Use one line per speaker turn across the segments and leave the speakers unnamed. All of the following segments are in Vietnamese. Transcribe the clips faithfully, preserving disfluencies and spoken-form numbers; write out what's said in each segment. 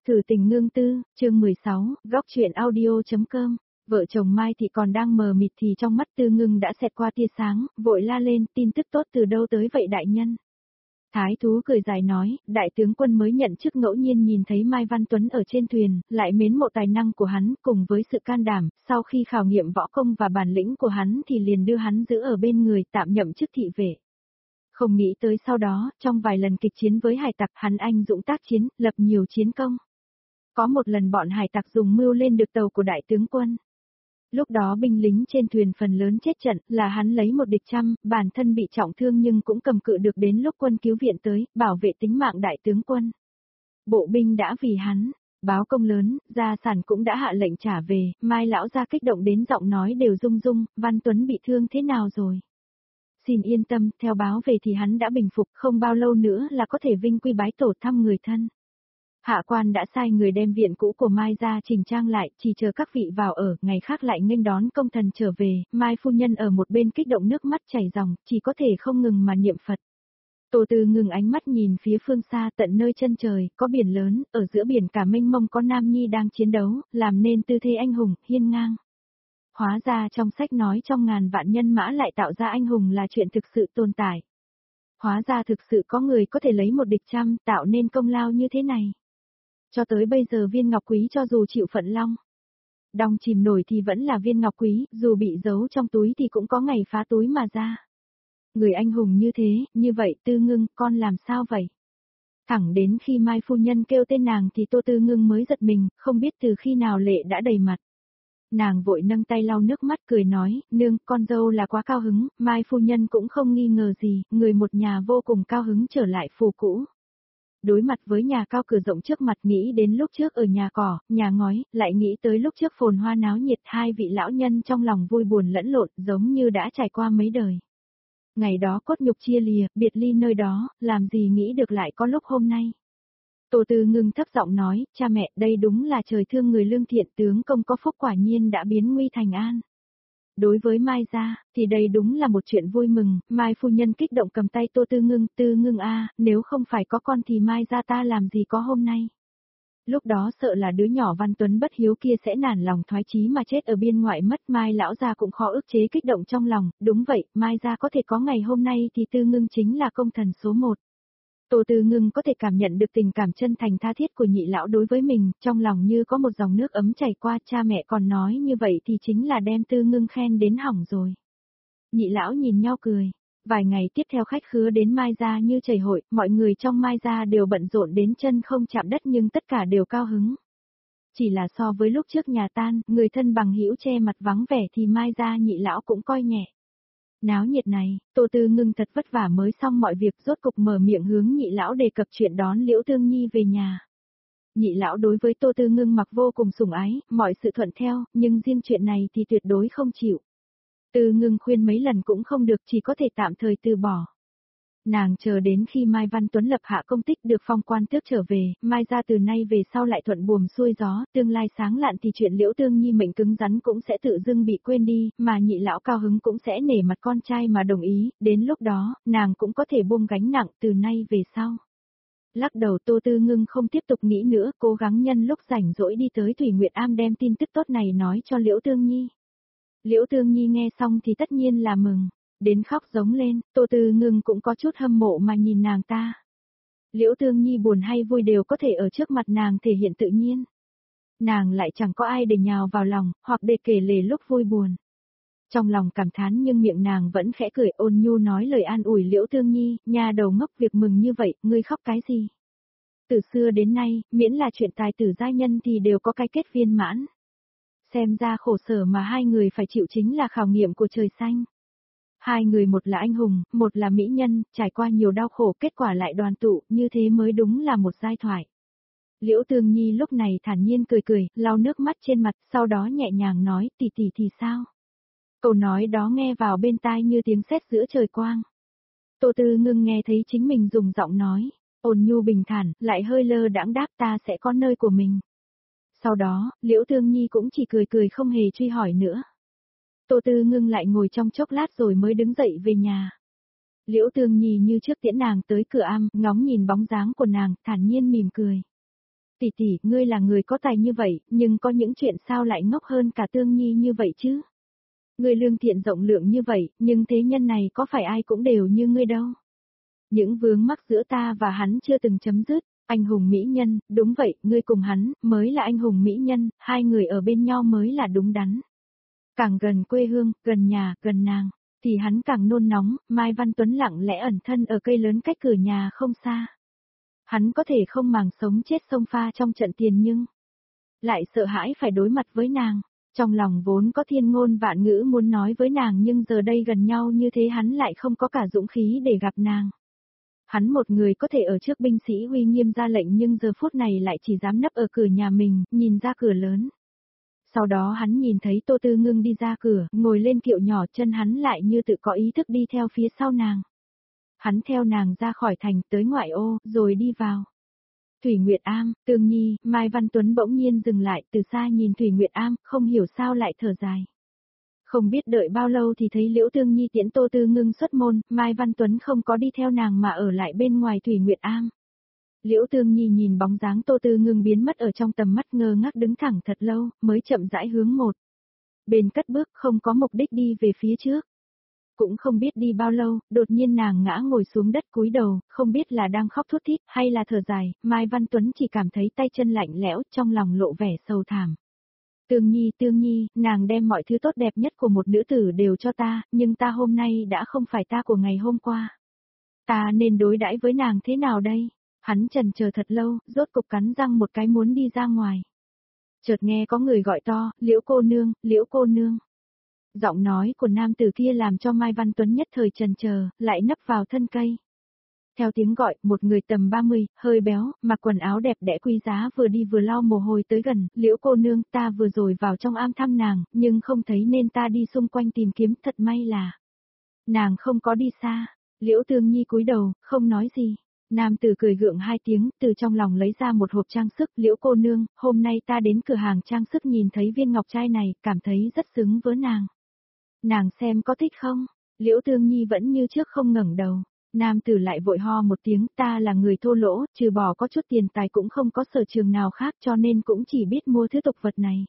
Cử tình ngương tư, chương mười sáu, góc chuyện audio.com. Vợ chồng Mai Thị còn đang mờ mịt thì trong mắt Tư Ngưng đã xẹt qua tia sáng, vội la lên, tin tức tốt từ đâu tới vậy đại nhân? Thái thú cười dài nói, đại tướng quân mới nhận chức ngẫu nhiên nhìn thấy Mai Văn Tuấn ở trên thuyền, lại mến mộ tài năng của hắn cùng với sự can đảm, sau khi khảo nghiệm võ công và bản lĩnh của hắn thì liền đưa hắn giữ ở bên người tạm nhậm chức thị vệ. Không nghĩ tới sau đó, trong vài lần kịch chiến với hải tặc hắn anh dũng tác chiến, lập nhiều chiến công. Có một lần bọn hải tặc dùng mưu lên được tàu của đại tướng quân. Lúc đó binh lính trên thuyền phần lớn chết trận, là hắn lấy một địch trăm, bản thân bị trọng thương nhưng cũng cầm cự được đến lúc quân cứu viện tới, bảo vệ tính mạng đại tướng quân. Bộ binh đã vì hắn, báo công lớn, gia sản cũng đã hạ lệnh trả về, Mai lão gia kích động đến giọng nói đều rung rung, Văn Tuấn bị thương thế nào rồi? Xin yên tâm, theo báo về thì hắn đã bình phục, không bao lâu nữa là có thể vinh quy bái tổ thăm người thân. Hạ quan đã sai người đem viện cũ của Mai ra chỉnh trang lại, chỉ chờ các vị vào ở, ngày khác lại nghênh đón công thần trở về, Mai phu nhân ở một bên kích động nước mắt chảy ròng, chỉ có thể không ngừng mà niệm Phật. Tô Tư ngừng ánh mắt nhìn phía phương xa tận nơi chân trời, có biển lớn, ở giữa biển cả mênh mông có Nam Nhi đang chiến đấu, làm nên tư thế anh hùng, hiên ngang. Hóa ra trong sách nói trong ngàn vạn nhân mã lại tạo ra anh hùng là chuyện thực sự tồn tại. Hóa ra thực sự có người có thể lấy một địch trăm tạo nên công lao như thế này. Cho tới bây giờ viên ngọc quý cho dù chịu phận long đong chìm nổi thì vẫn là viên ngọc quý, dù bị giấu trong túi thì cũng có ngày phá túi mà ra. Người anh hùng như thế, như vậy Tư Ngưng, con làm sao vậy? Thẳng đến khi Mai phu nhân kêu tên nàng thì Tô Tư Ngưng mới giật mình, không biết từ khi nào lệ đã đầy mặt. Nàng vội nâng tay lau nước mắt cười nói, nương, con dâu là quá cao hứng, Mai phu nhân cũng không nghi ngờ gì, người một nhà vô cùng cao hứng trở lại phù cũ. Đối mặt với nhà cao cửa rộng trước mặt nghĩ đến lúc trước ở nhà cỏ, nhà ngói, lại nghĩ tới lúc trước phồn hoa náo nhiệt hai vị lão nhân trong lòng vui buồn lẫn lộn giống như đã trải qua mấy đời. Ngày đó cốt nhục chia lìa, biệt ly nơi đó, làm gì nghĩ được lại có lúc hôm nay. Tô Tư Ngưng thấp giọng nói, cha mẹ đây đúng là trời thương người lương thiện tướng công có phúc quả nhiên đã biến nguy thành an. Đối với Mai gia, thì đây đúng là một chuyện vui mừng, Mai phu nhân kích động cầm tay Tô Tư Ngưng, Tư Ngưng a, nếu không phải có con thì Mai gia ta làm gì có hôm nay. Lúc đó sợ là đứa nhỏ Văn Tuấn bất hiếu kia sẽ nản lòng thoái chí mà chết ở biên ngoại mất, Mai lão gia cũng khó ức chế kích động trong lòng, đúng vậy, Mai gia có thể có ngày hôm nay thì Tư Ngưng chính là công thần số một. Tô Tư Ngưng có thể cảm nhận được tình cảm chân thành tha thiết của nhị lão đối với mình, trong lòng như có một dòng nước ấm chảy qua, cha mẹ còn nói như vậy thì chính là đem Tư Ngưng khen đến hỏng rồi. Nhị lão nhìn nhau cười, vài ngày tiếp theo khách khứa đến Mai gia như chảy hội, mọi người trong Mai gia đều bận rộn đến chân không chạm đất nhưng tất cả đều cao hứng. Chỉ là so với lúc trước nhà tan, người thân bằng hữu che mặt vắng vẻ thì Mai gia nhị lão cũng coi nhẹ. Náo nhiệt này, Tô Tư Ngưng thật vất vả mới xong mọi việc rốt cục mở miệng hướng nhị lão đề cập chuyện đón Liễu Tương Nhi về nhà. Nhị lão đối với Tô Tư Ngưng mặc vô cùng sủng ái, mọi sự thuận theo, nhưng riêng chuyện này thì tuyệt đối không chịu. Tư Ngưng khuyên mấy lần cũng không được, chỉ có thể tạm thời từ bỏ. Nàng chờ đến khi Mai Văn Tuấn lập hạ công tích được phong quan tước trở về, Mai ra từ nay về sau lại thuận buồm xuôi gió, tương lai sáng lạn thì chuyện Liễu Tương Nhi mệnh cứng rắn cũng sẽ tự dưng bị quên đi, mà nhị lão cao hứng cũng sẽ nể mặt con trai mà đồng ý, đến lúc đó, nàng cũng có thể buông gánh nặng từ nay về sau. Lắc đầu Tô Tư Ngưng không tiếp tục nghĩ nữa, cố gắng nhân lúc rảnh rỗi đi tới Thủy Nguyệt Am đem tin tức tốt này nói cho Liễu Tương Nhi. Liễu Tương Nhi nghe xong thì tất nhiên là mừng. Đến khóc giống lên, Tô Tư Ngưng cũng có chút hâm mộ mà nhìn nàng ta. Liễu Tương Nhi buồn hay vui đều có thể ở trước mặt nàng thể hiện tự nhiên. Nàng lại chẳng có ai để nhào vào lòng, hoặc để kể lể lúc vui buồn. Trong lòng cảm thán nhưng miệng nàng vẫn khẽ cười ôn nhu nói lời an ủi Liễu Tương Nhi, nhà đầu ngốc việc mừng như vậy, ngươi khóc cái gì? Từ xưa đến nay, miễn là chuyện tài tử giai nhân thì đều có cái kết viên mãn. Xem ra khổ sở mà hai người phải chịu chính là khảo nghiệm của trời xanh. Hai người một là anh hùng, một là mỹ nhân, trải qua nhiều đau khổ kết quả lại đoàn tụ, như thế mới đúng là một giai thoại. Liễu Tương Nhi lúc này thản nhiên cười cười, lau nước mắt trên mặt, sau đó nhẹ nhàng nói, tỷ tỷ thì sao? Câu nói đó nghe vào bên tai như tiếng sét giữa trời quang. Tô Tư Ngưng nghe thấy chính mình dùng giọng nói, ôn nhu bình thản, lại hơi lơ đãng đáp ta sẽ có nơi của mình. Sau đó, Liễu Tương Nhi cũng chỉ cười cười không hề truy hỏi nữa. Tô Tư Ngưng lại ngồi trong chốc lát rồi mới đứng dậy về nhà. Liễu Tương Nhi như trước tiễn nàng tới cửa am, ngóng nhìn bóng dáng của nàng, thản nhiên mỉm cười. Tỷ tỷ, ngươi là người có tài như vậy, nhưng có những chuyện sao lại ngốc hơn cả Tương Nhi như vậy chứ? Ngươi lương thiện rộng lượng như vậy, nhưng thế nhân này có phải ai cũng đều như ngươi đâu. Những vướng mắc giữa ta và hắn chưa từng chấm dứt, anh hùng mỹ nhân, đúng vậy, ngươi cùng hắn, mới là anh hùng mỹ nhân, hai người ở bên nhau mới là đúng đắn. Càng gần quê hương, gần nhà, gần nàng, thì hắn càng nôn nóng, Mai Văn Tuấn lặng lẽ ẩn thân ở cây lớn cách cửa nhà không xa. Hắn có thể không màng sống chết xông pha trong trận tiền nhưng lại sợ hãi phải đối mặt với nàng. Trong lòng vốn có thiên ngôn vạn ngữ muốn nói với nàng nhưng giờ đây gần nhau như thế hắn lại không có cả dũng khí để gặp nàng. Hắn một người có thể ở trước binh sĩ uy nghiêm ra lệnh nhưng giờ phút này lại chỉ dám nấp ở cửa nhà mình, nhìn ra cửa lớn. Sau đó hắn nhìn thấy Tô Tư Ngưng đi ra cửa, ngồi lên kiệu nhỏ, chân hắn lại như tự có ý thức đi theo phía sau nàng. Hắn theo nàng ra khỏi thành tới ngoại ô, rồi đi vào. Thủy Nguyệt Am, Tương Nhi, Mai Văn Tuấn bỗng nhiên dừng lại, từ xa nhìn Thủy Nguyệt Am, không hiểu sao lại thở dài. Không biết đợi bao lâu thì thấy Liễu Tương Nhi tiễn Tô Tư Ngưng xuất môn, Mai Văn Tuấn không có đi theo nàng mà ở lại bên ngoài Thủy Nguyệt Am. Liễu Tương Nhi nhìn bóng dáng Tô Tư Ngưng biến mất ở trong tầm mắt, ngơ ngác đứng thẳng thật lâu, mới chậm rãi hướng một bên cất bước, không có mục đích đi về phía trước. Cũng không biết đi bao lâu, đột nhiên nàng ngã ngồi xuống đất cúi đầu, không biết là đang khóc thút thít hay là thở dài, Mai Văn Tuấn chỉ cảm thấy tay chân lạnh lẽo, trong lòng lộ vẻ sầu thảm. Tương Nhi, Tương Nhi, nàng đem mọi thứ tốt đẹp nhất của một nữ tử đều cho ta, nhưng ta hôm nay đã không phải ta của ngày hôm qua. Ta nên đối đãi với nàng thế nào đây? Hắn chần chờ thật lâu, rốt cục cắn răng một cái muốn đi ra ngoài. Chợt nghe có người gọi to, Liễu cô nương, Liễu cô nương. Giọng nói của nam tử kia làm cho Mai Văn Tuấn nhất thời chần chờ, lại nấp vào thân cây. Theo tiếng gọi, một người tầm ba mươi, hơi béo, mặc quần áo đẹp đẽ quý giá vừa đi vừa lau mồ hôi tới gần, Liễu cô nương, ta vừa rồi vào trong am thăm nàng, nhưng không thấy nên ta đi xung quanh tìm kiếm, thật may là nàng không có đi xa. Liễu Tương Nhi cúi đầu, không nói gì. Nam tử cười gượng hai tiếng, từ trong lòng lấy ra một hộp trang sức, Liễu cô nương, hôm nay ta đến cửa hàng trang sức nhìn thấy viên ngọc trai này, cảm thấy rất xứng với nàng. Nàng xem có thích không? Liễu Tương Nhi vẫn như trước không ngẩng đầu. Nam tử lại vội ho một tiếng, ta là người thô lỗ, trừ bỏ có chút tiền tài cũng không có sở trường nào khác cho nên cũng chỉ biết mua thứ tục vật này.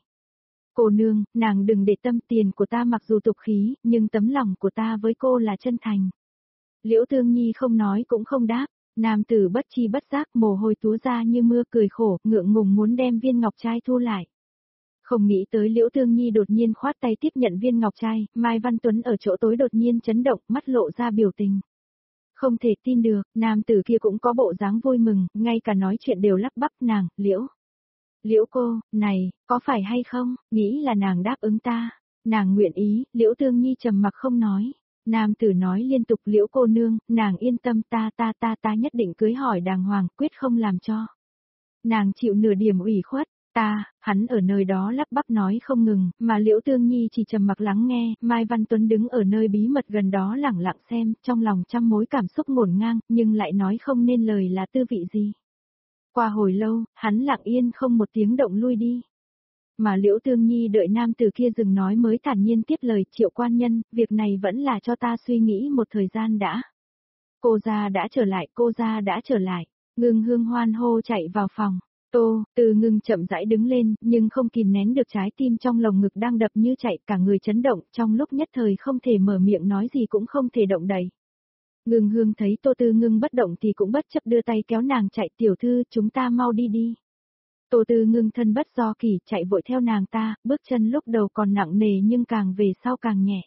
Cô nương, nàng đừng để tâm, tiền của ta mặc dù tục khí, nhưng tấm lòng của ta với cô là chân thành. Liễu Tương Nhi không nói cũng không đáp. Nam tử bất chi bất giác, mồ hôi túa ra như mưa, cười khổ, ngượng ngùng muốn đem viên ngọc trai thu lại. Không nghĩ tới Liễu Tương Nhi đột nhiên khoát tay tiếp nhận viên ngọc trai, Mai Văn Tuấn ở chỗ tối đột nhiên chấn động, mắt lộ ra biểu tình. Không thể tin được, nam tử kia cũng có bộ dáng vui mừng, ngay cả nói chuyện đều lắp bắp, nàng, Liễu. Liễu cô, này, có phải hay không, nghĩ là nàng đáp ứng ta, nàng nguyện ý, Liễu Tương Nhi trầm mặc không nói. Nam tử nói liên tục, Liễu cô nương, nàng yên tâm, ta ta ta ta nhất định cưới hỏi đàng hoàng, quyết không làm cho nàng chịu nửa điểm ủy khuất. Ta, hắn ở nơi đó lắp bắp nói không ngừng, mà Liễu Tương Nhi chỉ trầm mặc lắng nghe, Mai Văn Tuấn đứng ở nơi bí mật gần đó lẳng lặng xem, trong lòng trăm mối cảm xúc ngổn ngang, nhưng lại nói không nên lời là tư vị gì. Qua hồi lâu, hắn lặng yên không một tiếng động lui đi. Mà Liễu Tương Nhi đợi nam tử kia dừng nói mới thản nhiên tiếp lời, Triệu quan nhân, việc này vẫn là cho ta suy nghĩ một thời gian đã. Cô gia đã trở lại, cô gia đã trở lại, Ngưng Hương hoan hô chạy vào phòng. Tô, Tư Ngưng chậm rãi đứng lên, nhưng không kìm nén được trái tim trong lồng ngực đang đập như chạy, cả người chấn động, trong lúc nhất thời không thể mở miệng nói gì cũng không thể động đậy. Ngưng Hương thấy Tô Tư Ngưng bất động thì cũng bất chấp đưa tay kéo nàng chạy, tiểu thư, chúng ta mau đi đi. Tô Tư Ngưng thân bất do kỳ, chạy vội theo nàng ta, bước chân lúc đầu còn nặng nề nhưng càng về sau càng nhẹ.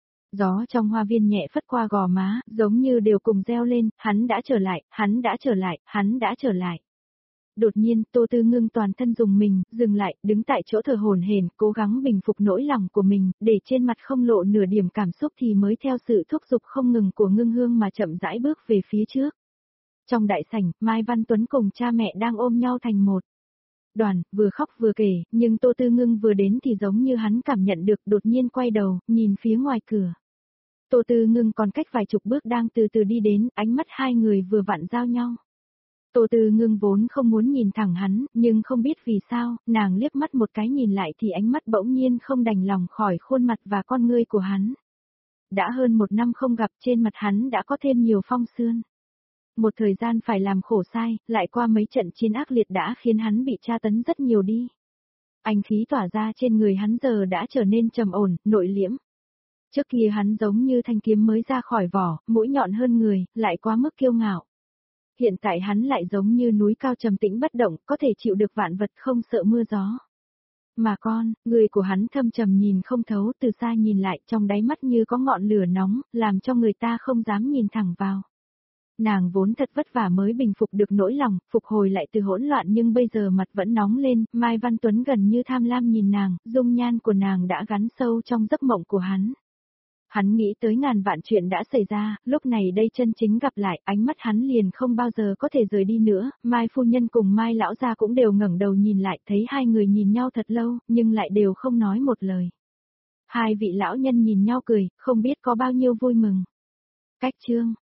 Gió trong hoa viên nhẹ phất qua gò má, giống như đều cùng reo lên, hắn đã trở lại, hắn đã trở lại, hắn đã trở lại. Đột nhiên, Tô Tư Ngưng toàn thân dùng mình, dừng lại, đứng tại chỗ thở hổn hển, cố gắng bình phục nỗi lòng của mình, để trên mặt không lộ nửa điểm cảm xúc thì mới theo sự thúc giục không ngừng của Ngưng Hương mà chậm rãi bước về phía trước. Trong đại sảnh, Mai Văn Tuấn cùng cha mẹ đang ôm nhau thành một đoàn, vừa khóc vừa kể, nhưng Tô Tư Ngưng vừa đến thì giống như hắn cảm nhận được, đột nhiên quay đầu, nhìn phía ngoài cửa. Tô Tư Ngưng còn cách vài chục bước đang từ từ đi đến, ánh mắt hai người vừa vặn giao nhau. Tô Tư Ngưng vốn không muốn nhìn thẳng hắn, nhưng không biết vì sao, nàng liếc mắt một cái nhìn lại thì ánh mắt bỗng nhiên không đành lòng khỏi khuôn mặt và con ngươi của hắn. Đã hơn một năm không gặp, trên mặt hắn đã có thêm nhiều phong sương. một thời gian phải làm khổ sai, lại qua mấy trận chiến ác liệt đã khiến hắn bị tra tấn rất nhiều đi. Anh khí tỏa ra trên người hắn giờ đã trở nên trầm ổn, nội liễm. Trước kia hắn giống như thanh kiếm mới ra khỏi vỏ, mũi nhọn hơn người, lại quá mức kiêu ngạo. Hiện tại hắn lại giống như núi cao trầm tĩnh bất động, có thể chịu được vạn vật không sợ mưa gió. Mà con, người của hắn thâm trầm nhìn không thấu, từ xa nhìn lại trong đáy mắt như có ngọn lửa nóng, làm cho người ta không dám nhìn thẳng vào. Nàng vốn thật vất vả mới bình phục được nỗi lòng, phục hồi lại từ hỗn loạn nhưng bây giờ mặt vẫn nóng lên, Mai Văn Tuấn gần như tham lam nhìn nàng, dung nhan của nàng đã gắn sâu trong giấc mộng của hắn. Hắn nghĩ tới ngàn vạn chuyện đã xảy ra, lúc này đây chân chính gặp lại, ánh mắt hắn liền không bao giờ có thể rời đi nữa, Mai phu nhân cùng Mai lão gia cũng đều ngẩng đầu nhìn lại, thấy hai người nhìn nhau thật lâu, nhưng lại đều không nói một lời. Hai vị lão nhân nhìn nhau cười, không biết có bao nhiêu vui mừng. Cách chương